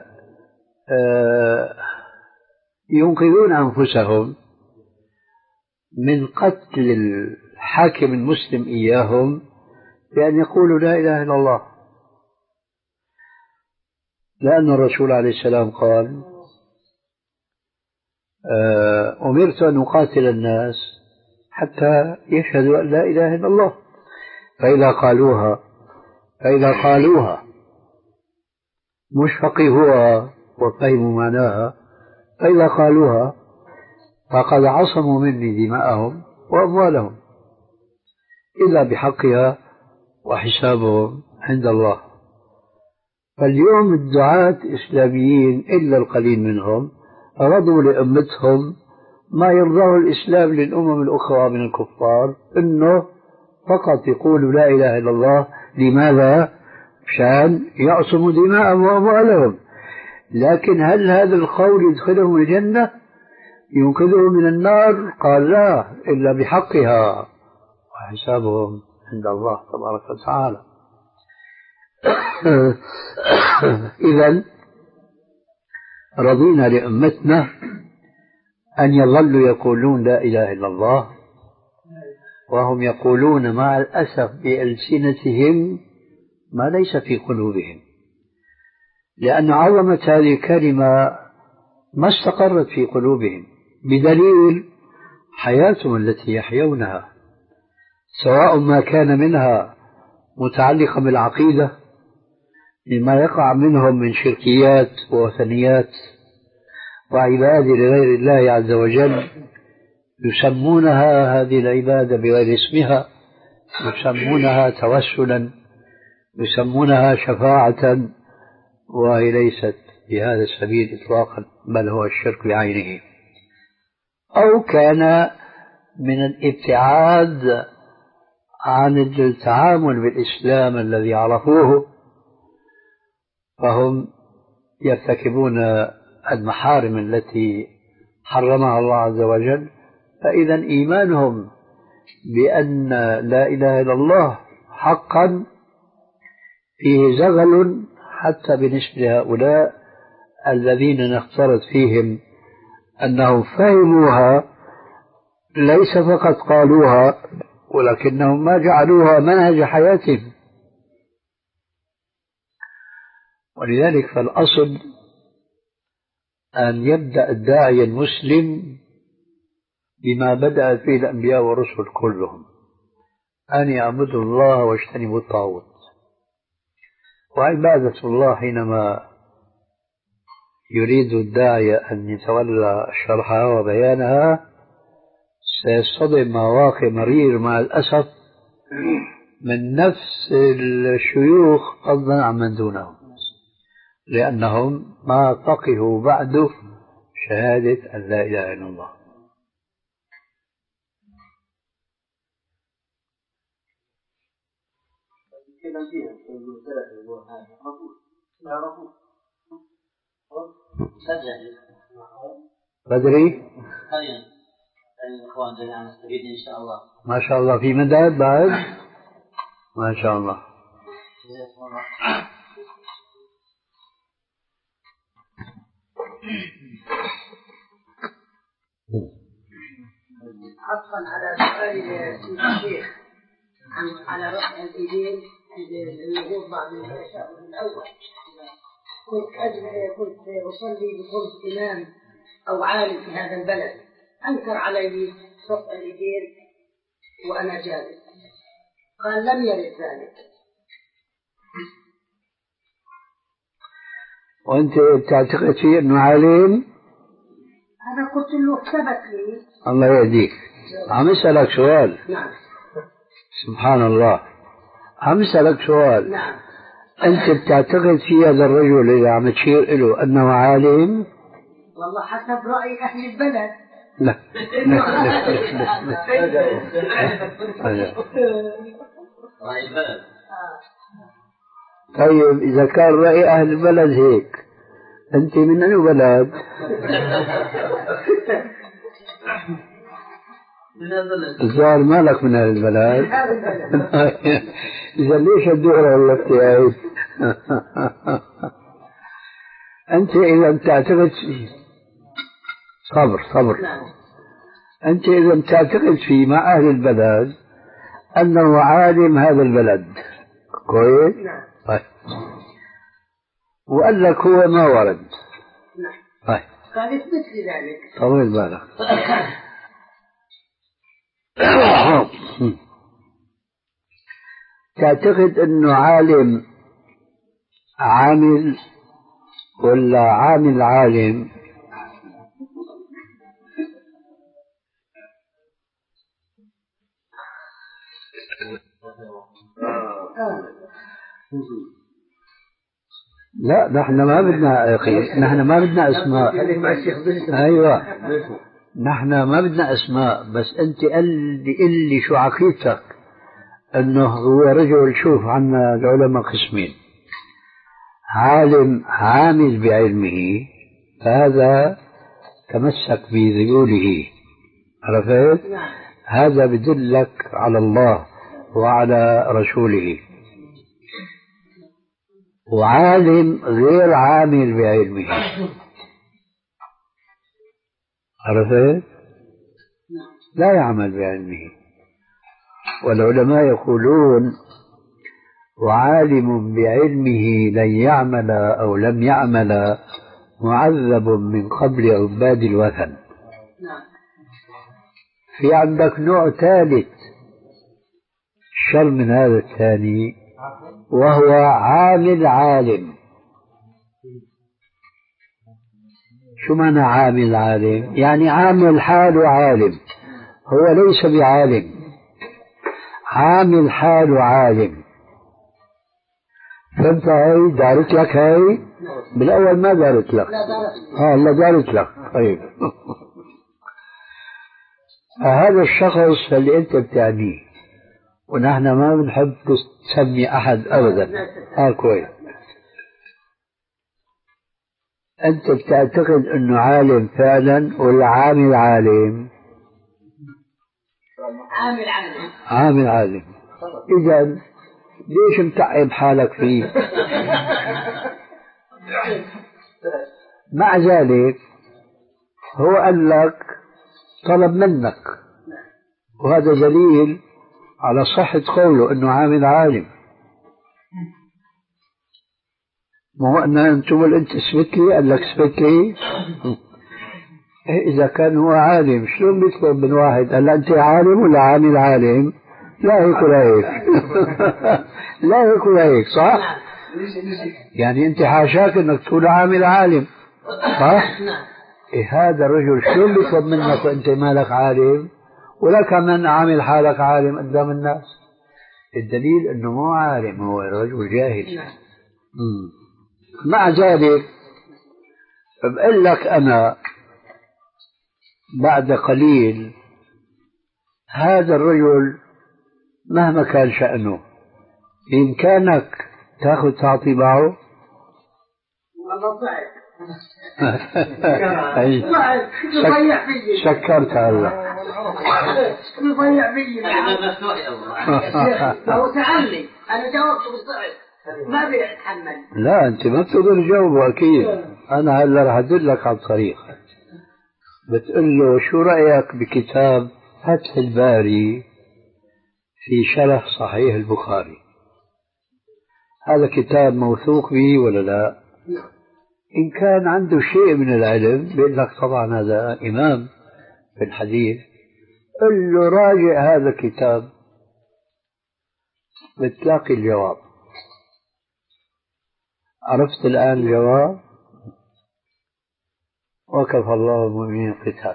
ينقذون أنفسهم من قتل الحاكم المسلم إياهم بأن يقولوا لا إله إلا الله. لأن الرسول عليه السلام قال أمرت أن أقاتل الناس حتى يشهدوا أن لا إله إلا الله، فإذا قالوها فإذا قالوها مش فقهوها وفهموا معناها، فإذا قالوها فقد عصموا مني دماءهم وأموالهم إلا بحقها وحسابهم عند الله. فاليوم الدعاة الإسلاميين إلا القليل منهم رضوا لأمتهم ما يرضاه الإسلام للأمم الأخرى من الكفار، إنه فقط يقولوا لا إله إلا الله. لماذا؟ مشان يعصموا دماءهم وأموالهم. لكن هل هذا القول يدخلهم الجنة ينقذهم من النار؟ قال لا، إلا بحقها، وحسابهم عند الله تبارك وتعالى. إذن رضينا لأمتنا أن يظلوا يقولون لا إله إلا الله، وهم يقولون مع الأسف بألسنتهم ما ليس في قلوبهم، لأن عظمة هذه الكلمة ما استقرت في قلوبهم، بدليل حياتهم التي يحيونها، سواء ما كان منها متعلقا بالعقيدة مما يقع منهم من شركيات ووثنيات وعبادة لغير الله عز وجل، يسمونها هذه العبادة بغير اسمها، يسمونها توسلا، يسمونها شفاعة، وهي ليست بهذا السبيل إطلاقا، بل هو الشرك بعينه. أو كان من الابتعاد عن التعامل بالإسلام الذي عرفوه، فهم يرتكبون المحارم التي حرمها الله عز وجل. فإذا إيمانهم بأن لا إله إلا الله حقا فيه زغل، حتى بالنسبة لهؤلاء الذين نفترض فيهم أنهم فهموها، ليس فقط قالوها ولكنهم ما جعلوها منهج حياتهم. ولذلك فالأصل أن يبدأ الداعية المسلم بما بدأ فيه الأنبياء والرسل كلهم، أن يعبدوا الله واجتنبوا الطاغوت. وعبادة الله حينما يريد الداعية أن يتولى شرحها وبيانها سيصطدم مواقف مرير مع الأسف من نفس الشيوخ فضلا عن من دونهم، لأنهم ما فقهوا بعد شهادة أن لا إله إلا الله. بدري الإخوان جميعا نستفيد إن شاء الله. ما شاء الله في مداد بعد، ما شاء الله. عطفا على سؤال الشيخ على رفع الإيدين عند الوضوء بعد العشاء الأول، كنت أجل كنت أصلي بقرب إمام أو عالم في هذا البلد أنكر علي رفع اليدين وأنا جالس، قال لم يرد ذلك. وأنت بتعتقد فيه أنه عالم؟ أنا قلت له ثبت لي. الله يهديك. عم أسألك سؤال. نعم. سبحان الله. عم أسألك سؤال. نعم. أنت بتعتقد في هذا الرجل اللي عم تشير له أنه عالم؟ والله حسب رأي أهل البلد. لا لا لا رأي البلد. طيب إذا كان رأي أهل البلد هيك، أنت من أي بلد؟ الظاهر مالك من أهل البلد. إذا ليش الدورة ولا بتعيد؟ أنت إذا بتعتقد صبر صبر أنت إذا بتعتقد في مع أهل البلد أنه عالم هذا البلد كويس؟ طيب. وقال لك هو ما ورد. طيب. قال اثبت لي ذلك. طول بالك. تعتقد أنه عالم عامل ولا عامل عالم؟ لا نحن ما بدنا يا أخي، نحن ما بدنا أسماء. أيوة نحن ما بدنا أسماء، بس أنت قل لي قل لي شو عقيدتك أنه هو رجل. شوف عنا العلماء قسمين، عالم عامل بعلمه فهذا تمسك بذيوله. عرفت؟ هذا بدلك على الله وعلى رسوله. وعالم غير عامل بعلمه. عرفت؟ لا يعمل بعلمه. والعلماء يقولون وعالم بعلمه لن يعمل أو لم يعمل معذب من قبل عباد الوثن. في عندك نوع ثالث شر من هذا الثاني، وهو عامل عالم. شو معنى عامل عالم؟ يعني عامل حاله عالم، هو ليس بعالم، عامل حاله عالم. فانت هاي دارت لك؟ هاي بالاول ما دارت لك. اه لا دارت لك. طيب هذا الشخص اللي انت بتعنيه، ونحن ما بنحب تسمي احد ابدا. اه كويس. انت بتعتقد انه عالم فعلا ولا عامل عالم؟ عامل عالم. عامل عالم. اذا ليش متعب حالك فيه؟ مع ذلك هو قال لك طلب منك، وهذا دليل على صحة قوله انه عامل عالم. مو ان انتم انت اثبت لي، قال لك اثبت لي. اذا كان هو عالم شلون بيطلب من واحد قال له انت عالم ولا عامل عالم؟ لا هيك ولا هيك. لا هيك ولا هيك، صح؟ يعني انت حاشاك انك تقول عامل عالم، صح؟ إيه هذا الرجل شلون بيطلب منك وانت مالك عالم ولا كمان عامل حالك عالم قدام الناس؟ الدليل انه مو عالم، هو رجل جاهل. مم. مع ذلك بقول لك انا بعد قليل هذا الرجل مهما كان شأنه بإمكانك تأخذ تعطي معه. والله صعب. شكرت هلا. يضيع بي. لو سألني أنا جاوبت بالصعب ما بيتحمل. لا أنت ما بتقدر تجاوبه أكيد. أنا هلا رح أدلك على الطريق. بتقول له شو رأيك بكتاب فتح الباري في شرح صحيح البخاري؟ هذا كتاب موثوق به ولا لا؟ إن كان عنده شيء من العلم بيقول لك طبعا هذا إمام في الحديث، قل له راجع هذا الكتاب بتلاقي الجواب. عرفت الآن الجواب؟ وكفى الله المؤمنين القتال.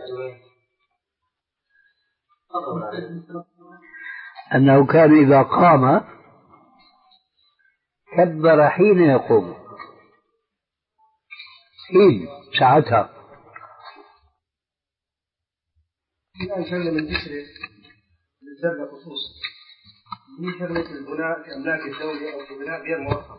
أنه كان إذا قام كبر حين يقوم، حين ساعتها. الآن شغلة من ذكر للزرع خصوصا هي شغلة البناء في أملاك الدولة أو في بناء غير مرخص.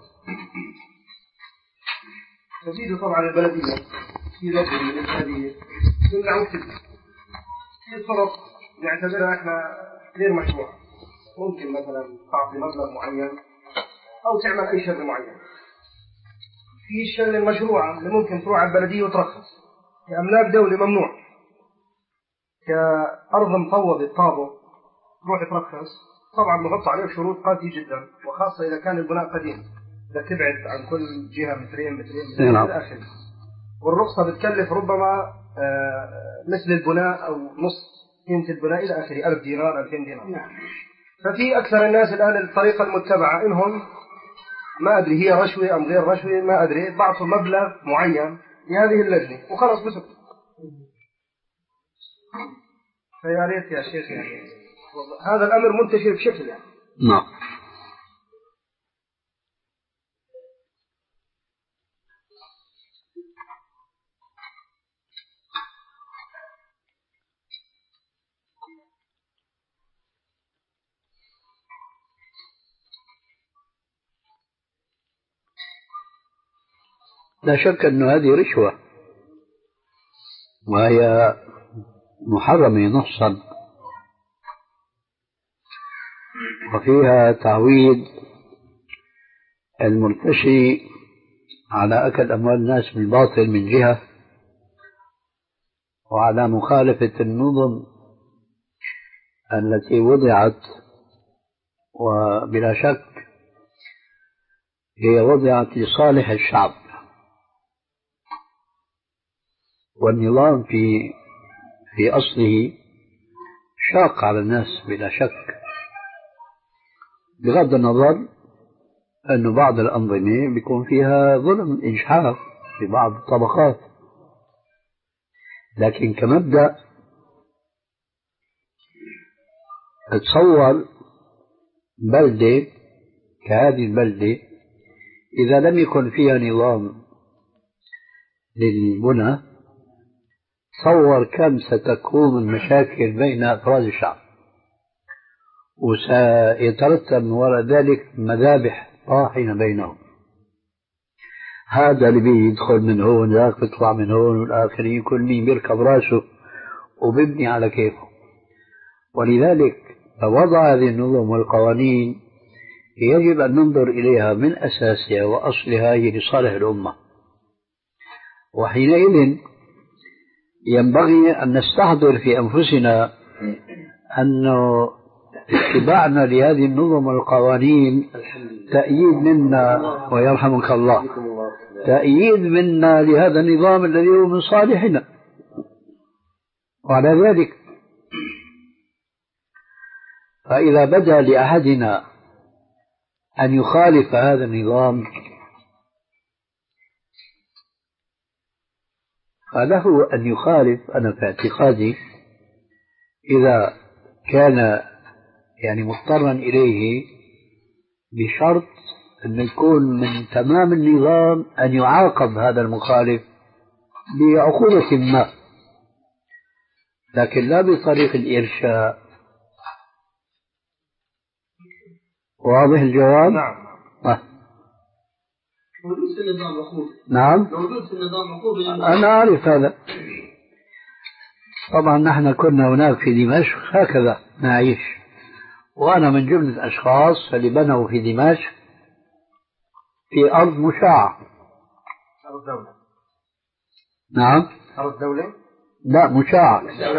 تزيد طبعا البلدية في رجل من البلدية تمنع كتب في طرق نعتبرها احنا غير مشروعة. ممكن مثلا تعطي مبلغ معين أو تعمل أي شغل معين. في الشغل المشروعة اللي ممكن تروح على البلدية وترخص كأملاك دولة ممنوع. كأرض مطوبة طابة تروح ترخص، طبعا بحط عليه شروط قاسية جدا، وخاصة إذا كان البناء قديم، إذا تبعد عن كل جهة مترين مترين مترين إلى آخره. والرخصة بتكلف ربما مثل البناء أو نص قيمة البناء إلى آخره، ألف دينار ألفين دينار. ففي أكثر الناس الآن الطريقة المتبعة إنهم ما أدري هي رشوة أم غير رشوة ما أدري، بعطوا مبلغ معين لهذه اللجنة وخلاص بسكت. فيا ريت يا شيخ يعني هذا الأمر منتشر بشكل يعني. نعم. لا شك أن هذه رشوة، وهي محرمة نصا، وفيها تعويد المرتشي على أكل أموال الناس بالباطل من جهة، وعلى مخالفة النظم التي وضعت، وبلا شك هي وضعت لصالح الشعب، والنظام في في أصله شاق على الناس بلا شك، بغض النظر أن بعض الأنظمة بيكون فيها ظلم إجحاف في بعض الطبقات، لكن كمبدأ تصور بلدة كهذه البلدة إذا لم يكن فيها نظام للبنى، تصور كم ستكون المشاكل بين أفراد الشعب، وسيترتب من وراء ذلك مذابح طاحنة بينهم، هذا اللي بيدخل من هون ذاك بيطلع من هون، والآخرين كل مين بيركب راسه وبيبني على كيفه. ولذلك فوضع هذه النظم والقوانين يجب أن ننظر إليها من أساسها وأصلها هي لصالح الأمة، وحينئذ ينبغي أن نستحضر في أنفسنا أنه اتباعنا لهذه النظم والقوانين تأييد منا، ويرحمك الله، تأييد منا لهذا النظام الذي هو من صالحنا. وعلى ذلك فإذا بدا لأحدنا أن يخالف هذا النظام فله أن يخالف، أنا في اعتقادي إذا كان يعني مضطرا إليه، بشرط أن يكون من تمام النظام أن يعاقب هذا المخالف بعقوبة ما، لكن لا بطريق الإرشاء. واضح الجواب؟ نعم. آه. موجود في النظام عقوبة. نعم. موجود في النظام عقوبة. أنا أعرف هذا. طبعا نحن كنا هناك في دمشق هكذا نعيش، وأنا من جملة الأشخاص اللي بنوا في دمشق في أرض مشاعة. أرض دولة. نعم. أرض دولة؟ لا مشاعة.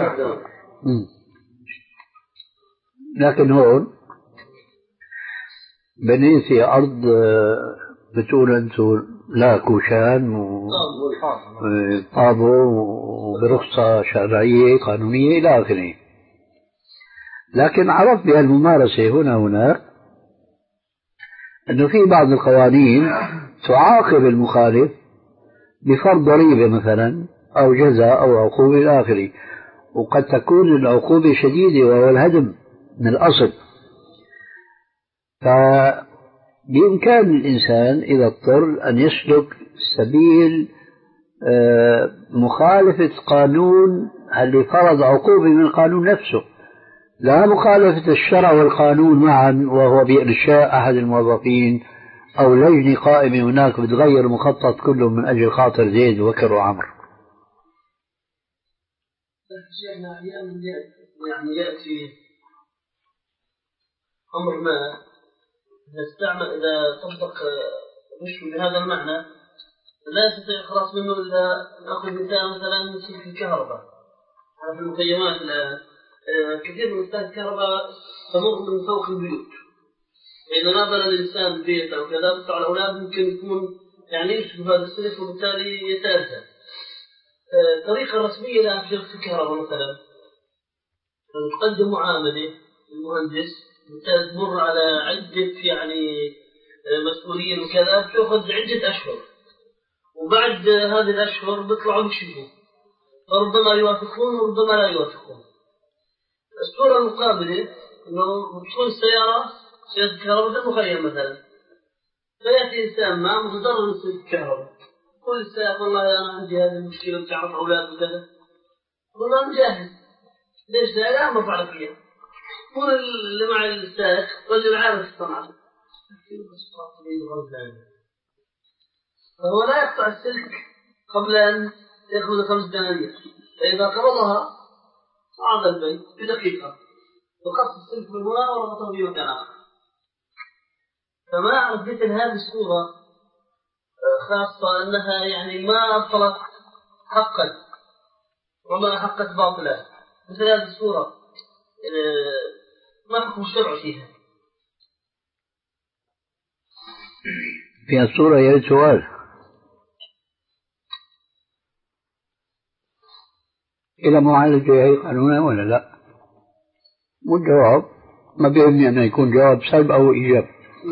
لكن هون بنيت في أرض بتقول أنتم لا كوشان وطابو وبرخصة شرعية قانونية إلى آخره، لكن عرفت بهالممارسة هنا هناك أنه في بعض القوانين تعاقب المخالف بفرض ضريبة مثلا أو جزاء أو عقوبة إلى آخره، وقد تكون العقوبة شديدة وهو الهدم من الأصل. فبإمكان الإنسان إذا اضطر أن يسلك سبيل مخالفة قانون اللي فرض عقوبة من القانون نفسه، لا مخالفة الشرع والقانون معا وهو بإرشاء أحد الموظفين أو لجنة قائمة هناك بتغير المخطط كله من أجل خاطر زيد وبكر وعمر. شيخنا أحيانا يعني يأتي أمر ما نستعمل إذا طبق رشوة بهذا المعنى لا يستطيع الخلاص منه إذا نأخذ مثال مثلا سلك الكهرباء. في المخيمات كثير من سلك الكهرباء تمر من فوق البيوت، إذا ما بنى الإنسان بيت أو كذا بس على الأولاد ممكن يكون يعني يشبه هذا السلك وبالتالي يتأذى. الطريقة الرسمية لها في سلك الكهرباء مثلا تقدم معاملة للمهندس بالتالي تمر على عدة يعني مسؤولين وكذا، تأخذ عدة أشهر، وبعد هذه الأشهر بيطلعوا يكشفوا، فربما يوافقون وربما لا يوافقون. الصورة المقابلة إنه تكون السيارة سيارة الكهرباء في المخيم مثلا، فيأتي إنسان ما متضرر من سيارة الكهرباء، يقول السيارة والله أنا عندي هذه المشكلة وتعرف أولاد وكذا، والله أنا جاهز، ليش لا لا ما فعل فيها، يكون اللي مع السائق رجل عارف الصنعة. فهو لا يقطع السلك قبل أن يأخذ خمس دنانير، فإذا قبضها صعد البيت بدقيقة وقص السلك من هنا وربطه في مكان آخر. فما أعرف مثل هذه الصورة خاصة أنها يعني ما أبطلت حقا وما حقت باطلا، مثل هذه الصورة ما حكم الشرع فيها؟ في الصورة يا سؤال إلى معالجة هي قانونا ولا لا؟ مو الجواب، ما بيهمني أن يكون جواب سلب أو إيجاب.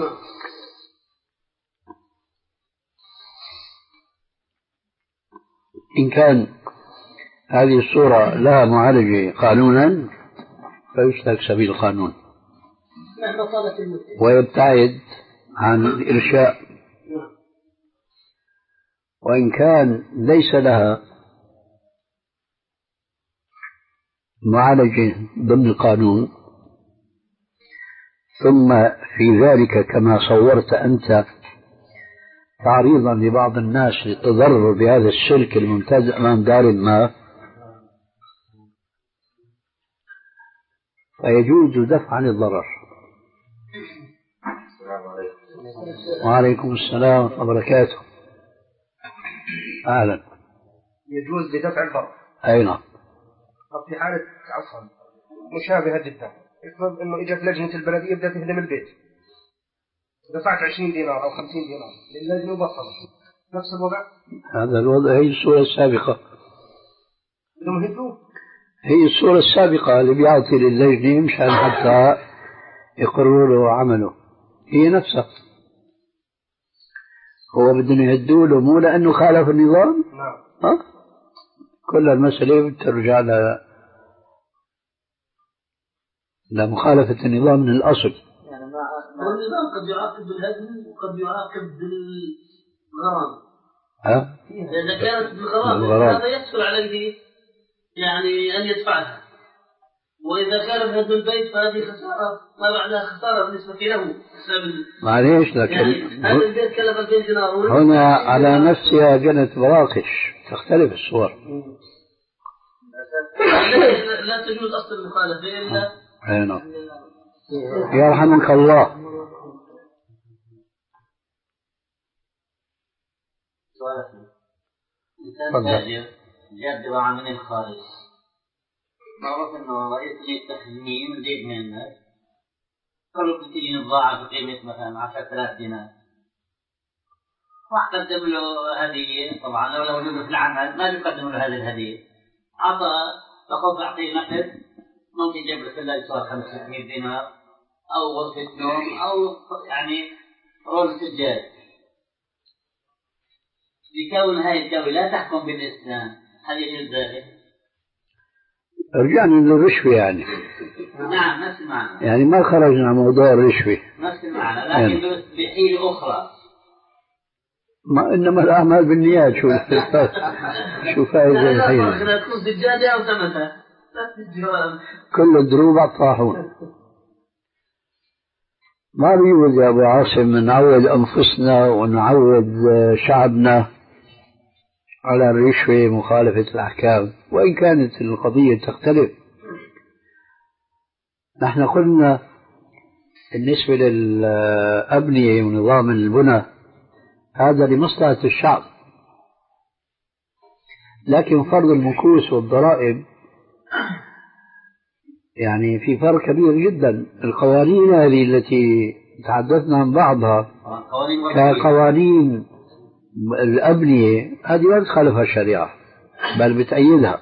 إن كان هذه الصورة لها معالجة قانونا فيسلك سبيل القانون ويبتعد عن الإرشاء، وإن كان ليس لها معالجة ضمن القانون ثم في ذلك كما صورت أنت تعريضا لبعض الناس للتضرر بهذا السلك الممتاز أمام دار ما، فيجوز دفع عن الضرر. وعليكم السلام ورحمة الله وبركاته. أهلا. يجوز لدفع الضرر. أي نعم. في حالة عفوا مشابهة جدا، يفرض إنه إجت لجنة البلدية بدها تهدم البيت، دفعت عشرين دينار أو خمسين دينار للجنة وبطلت، نفس الوضع. هذا الوضع هي الصورة السابقة. بدهم يهدوه. هي الصورة السابقة اللي بيعطي للجنة مشان حتى يقرروا له عمله، هي نفسها. هو بدهم يهدوا له مو لأنه خالف النظام. نعم. ها؟ كل المسألة بترجع ل لمخالفة النظام من الأصل. يعني ما النظام قد يعاقب بالهدم وقد يعاقب بالغرام. ها؟ إذا كانت بالغرام هذا يسهل عليه يعني أن يدفعها، وإذا كان بهدم البيت فهذه خسارة ما بعدها خسارة بالنسبة له. معليش لكن يعني هذا البيت كلف ألفين دينار هنا على نفسها جنت مراقش، تختلف الصور. لا تجوز أصل المخالفة إلا أينا. يرحمك الله. سؤال إنسان تاجر جاب بضاعة من الخارج، معروف إنه رئيس التخزين زيد من الناس، قالوا بتجي البضاعة بقيمة مثلا عشرة آلاف دينار، وقدم له هدية. طبعا لو لو في العمل ما يقدم له هذه الهدية، أعطى فقط أعطيه نقد ممكن يجيب له كله يصير خمسمائة دينار أو غرفة نوم أو يعني رول سجاد. بكون هاي الدولة لا تحكم بالإسلام، هل يجوز ذلك؟ رجعنا للرشوة يعني. نعم نفس المعنى. يعني ما خرجنا عن موضوع الرشوة. نفس المعنى لكن يعني. بحيلة أخرى. ما إنما الأعمال بالنيات. شو شو فائدة الحيلة؟ لا تكون سجادة أو ثمنها. كل الدروب الطاحون. ما بيوجد يا أبو عاصم نعود أنفسنا ونعود شعبنا على الرشوة مخالفة الأحكام، وإن كانت القضية تختلف. نحن قلنا بالنسبة للأبنية ونظام البنى هذا لمصلحة الشعب، لكن فرض المكوس والضرائب يعني في فرق كبير جدا. القوانين هذه التي تحدثنا عن بعضها كقوانين الأبنية هذه ما تخالفها الشريعة بل بتأيدها،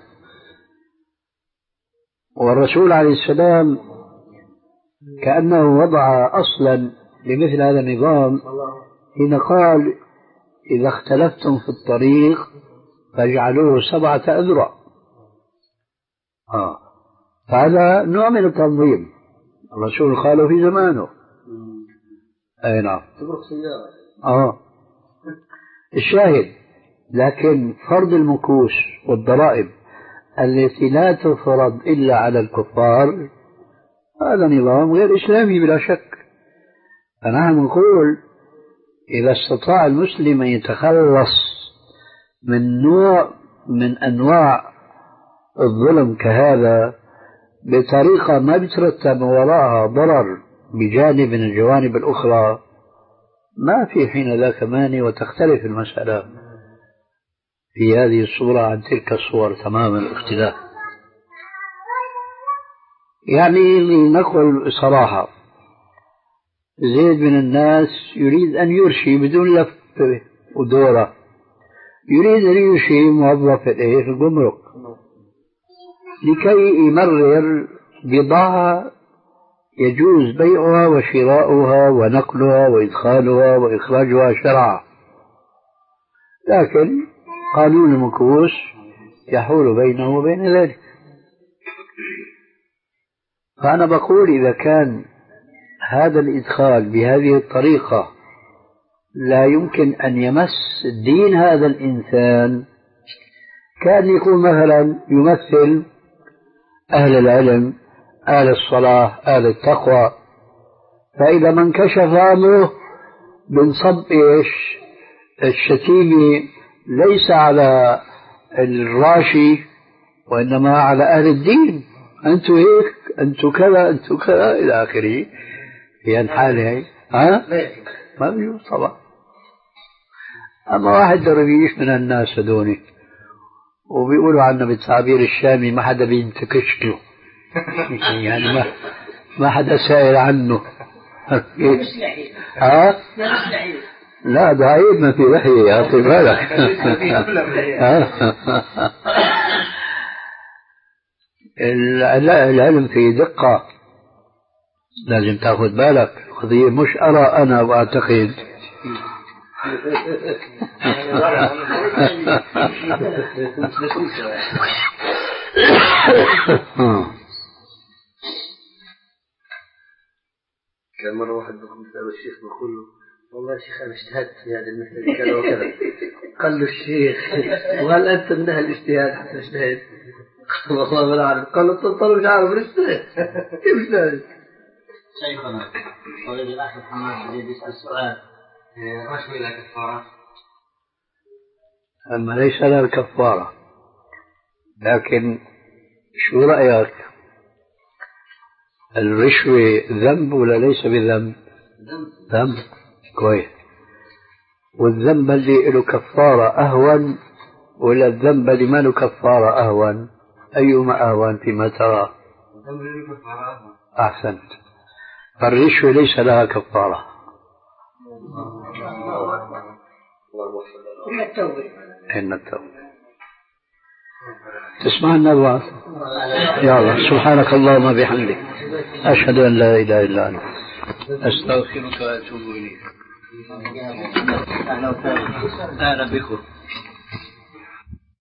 والرسول عليه السلام كأنه وضع أصلا لمثل هذا النظام حين قال إذا اختلفتم في الطريق فاجعلوه سبعة أذرع. آه. فهذا نوع من التنظيم الرسول قاله في زمانه. أي نعم. آه. الشاهد لكن فرض المكوس والضرائب التي لا تفرض إلا على الكفار هذا نظام غير إسلامي بلا شك. فنحن نقول إذا استطاع المسلم أن يتخلص من نوع من أنواع الظلم كهذا بطريقة ما بيترتب وراءها ضرر بجانب من الجوانب الأخرى، ما في حين ذاك مانع، وتختلف المسألة في هذه الصورة عن تلك الصور تماما الاختلاف. يعني لنقل صراحة، زيد من الناس يريد أن يرشي بدون لف ودورة، يريد أن يرشي موظف في الجمرك لكي يمرر بضاعة يجوز بيعها وشراؤها ونقلها وإدخالها وإخراجها شرعا، لكن قانون المكوس يحول بينه وبين ذلك. فأنا بقول إذا كان هذا الإدخال بهذه الطريقة لا يمكن أن يمس دين هذا الإنسان، كان يكون مثلا يمثل أهل العلم، أهل الصلاة، أهل التقوى، فإذا ما انكشف أمره بنصب إيش الشتيمة ليس على الراشي وإنما على أهل الدين، أنتوا هيك، أنتوا كذا، أنتوا كذا إلى آخره. هي الحالة ها ما بيجوز طبعا. أما واحد درويش من الناس هذوني وبيقولوا عنه بالتعبير الشامي ما حدا بينتكش له يعني ما ما حدا سائل عنه ها لا ده عيب ما في لحية يا أخي بالك. العلم في دقة لازم تاخذ بالك. قضية مش أرى أنا وأعتقد كان مرة واحد بيقول الشيخ بيقول له والله يا شيخ أنا اجتهدت في هذه المسألة كذا وكذا. قال له الشيخ وهل أنت من أهل الاجتهاد حتى اجتهد؟ والله ما أعرف. قال له تطلع مش عارف الاجتهاد كيف اجتهد؟ شيخنا طالب الأخ محمد الذي يسأل السؤال رشوة إلى كفارة؟ أما ليس لها الكفارة، لكن شو رأيك؟ الرشوة ذنب ولا ليس بذنب؟ ذنب. كويس. والذنب اللي له كفارة أهون ولا الذنب اللي ما له كفارة أهون؟ أيهما أهون فيما ترى؟ الذنب اللي له كفارة أهون. أحسنت. فالرشوة ليس لها كفارة. إن التوبة إن التوبة. تسمع النبوة؟ يا الله سبحانك اللهم بحمدك أشهد أن لا إله إلا أنت أستغفرك وأتوب إليك. أهلا بكم.